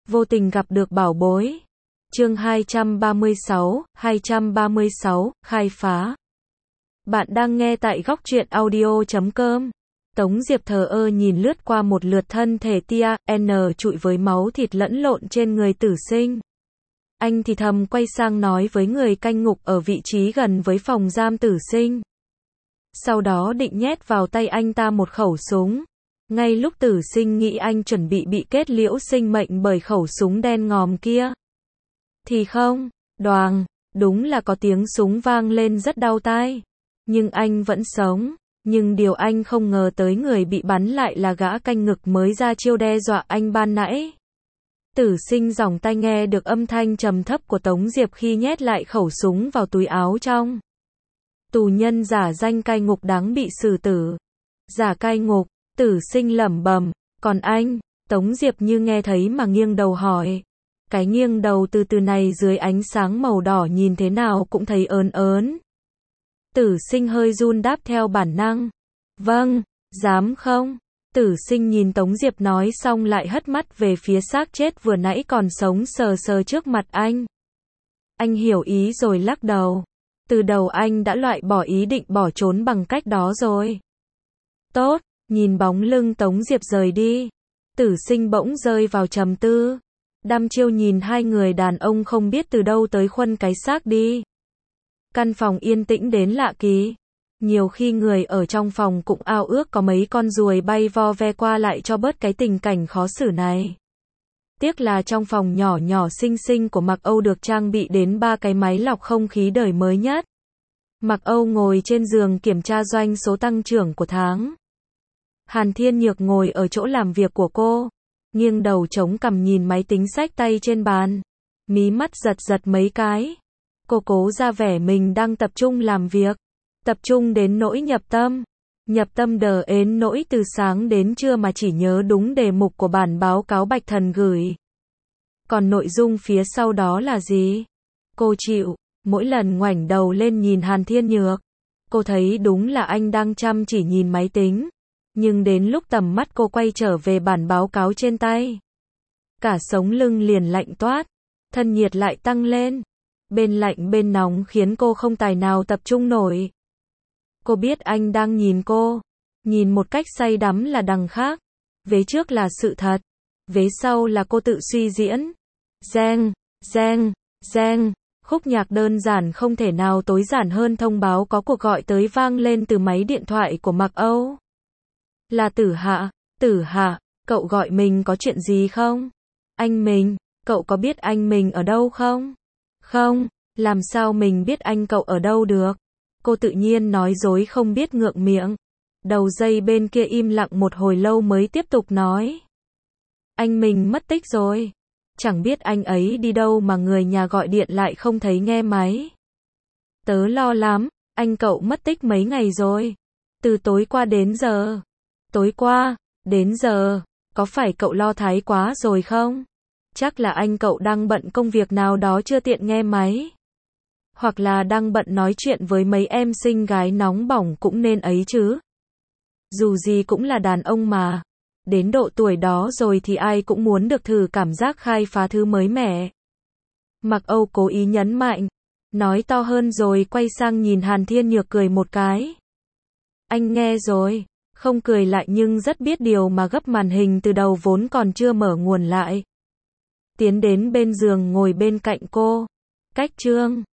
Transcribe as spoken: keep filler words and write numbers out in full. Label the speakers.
Speaker 1: Vô tình gặp được bảo bối. Chương hai trăm ba mươi sáu, hai trăm ba mươi sáu, khai phá. Bạn đang nghe tại góc truyện audio chấm com. Tống Diệp thờ ơ nhìn lướt qua một lượt thân thể tia, N trụi với máu thịt lẫn lộn trên người tử sinh. Anh thì thầm quay sang nói với người canh ngục ở vị trí gần với phòng giam tử sinh. Sau đó định nhét vào tay anh ta một khẩu súng. Ngay lúc tử sinh nghĩ anh chuẩn bị bị kết liễu sinh mệnh bởi khẩu súng đen ngòm kia. Thì không, đoàng, đúng là có tiếng súng vang lên rất đau tai. Nhưng anh vẫn sống. Nhưng điều anh không ngờ tới người bị bắn lại là gã canh ngực mới ra chiêu đe dọa anh ban nãy. Tử sinh giỏng tai nghe được âm thanh trầm thấp của Tống Diệp khi nhét lại khẩu súng vào túi áo trong. Tù nhân giả danh cai ngục đáng bị xử tử. Giả cai ngục, tử sinh lẩm bẩm, còn anh, Tống Diệp như nghe thấy mà nghiêng đầu hỏi. Cái nghiêng đầu từ từ này dưới ánh sáng màu đỏ nhìn thế nào cũng thấy ớn ớn. Tử sinh hơi run đáp theo bản năng. Vâng, dám không? Tử sinh nhìn Tống Diệp nói xong lại hất mắt về phía xác chết vừa nãy còn sống sờ sờ trước mặt anh. Anh hiểu ý rồi lắc đầu. Từ đầu anh đã loại bỏ ý định bỏ trốn bằng cách đó rồi. Tốt, nhìn bóng lưng Tống Diệp rời đi. Tử sinh bỗng rơi vào trầm tư. Đăm chiêu nhìn hai người đàn ông không biết từ đâu tới khuân cái xác đi. Căn phòng yên tĩnh đến lạ kỳ. Nhiều khi người ở trong phòng cũng ao ước có mấy con ruồi bay vo ve qua lại cho bớt cái tình cảnh khó xử này. Tiếc là trong phòng nhỏ nhỏ xinh xinh của Mạc Âu được trang bị đến ba cái máy lọc không khí đời mới nhất. Mạc Âu ngồi trên giường kiểm tra doanh số tăng trưởng của tháng. Hàn Thiên Nhược ngồi ở chỗ làm việc của cô, nghiêng đầu chống cằm nhìn máy tính xách tay trên bàn, mí mắt giật giật mấy cái. Cô cố ra vẻ mình đang tập trung làm việc, tập trung đến nỗi nhập tâm. Nhập tâm đờ ến nỗi từ sáng đến trưa mà chỉ nhớ đúng đề mục của bản báo cáo Bạch Thần gửi. Còn nội dung phía sau đó là gì? Cô chịu, mỗi lần ngoảnh đầu lên nhìn Hàn Thiên Nhược, cô thấy đúng là anh đang chăm chỉ nhìn máy tính. Nhưng đến lúc tầm mắt cô quay trở về bản báo cáo trên tay, cả sống lưng liền lạnh toát, thân nhiệt lại tăng lên. Bên lạnh bên nóng khiến cô không tài nào tập trung nổi. Cô biết anh đang nhìn cô, nhìn một cách say đắm là đằng khác. Vế trước là sự thật, vế sau là cô tự suy diễn. Reng, reng, reng, khúc nhạc đơn giản không thể nào tối giản hơn thông báo có cuộc gọi tới vang lên từ máy điện thoại của Mạc Âu. Là Tử Hạ, Tử Hạ, cậu gọi mình có chuyện gì không? Anh mình, cậu có biết anh mình ở đâu không? Không, làm sao mình biết anh cậu ở đâu được? Cô tự nhiên nói dối không biết ngượng miệng. Đầu dây bên kia im lặng một hồi lâu mới tiếp tục nói. Anh mình mất tích rồi. Chẳng biết anh ấy đi đâu mà người nhà gọi điện lại không thấy nghe máy. Tớ lo lắm, anh cậu mất tích mấy ngày rồi. Từ tối qua đến giờ. Tối qua, đến giờ, có phải cậu lo thái quá rồi không? Chắc là anh cậu đang bận công việc nào đó chưa tiện nghe máy. Hoặc là đang bận nói chuyện với mấy em xinh gái nóng bỏng cũng nên ấy chứ. Dù gì cũng là đàn ông mà. Đến độ tuổi đó rồi thì ai cũng muốn được thử cảm giác khai phá thứ mới mẻ. Mạc Âu cố ý nhấn mạnh. Nói to hơn rồi quay sang nhìn Hàn Thiên Nhược cười một cái. Anh nghe rồi. Không cười lại nhưng rất biết điều mà gấp màn hình từ đầu vốn còn chưa mở nguồn lại. Tiến đến bên giường ngồi bên cạnh cô. Cách Trương.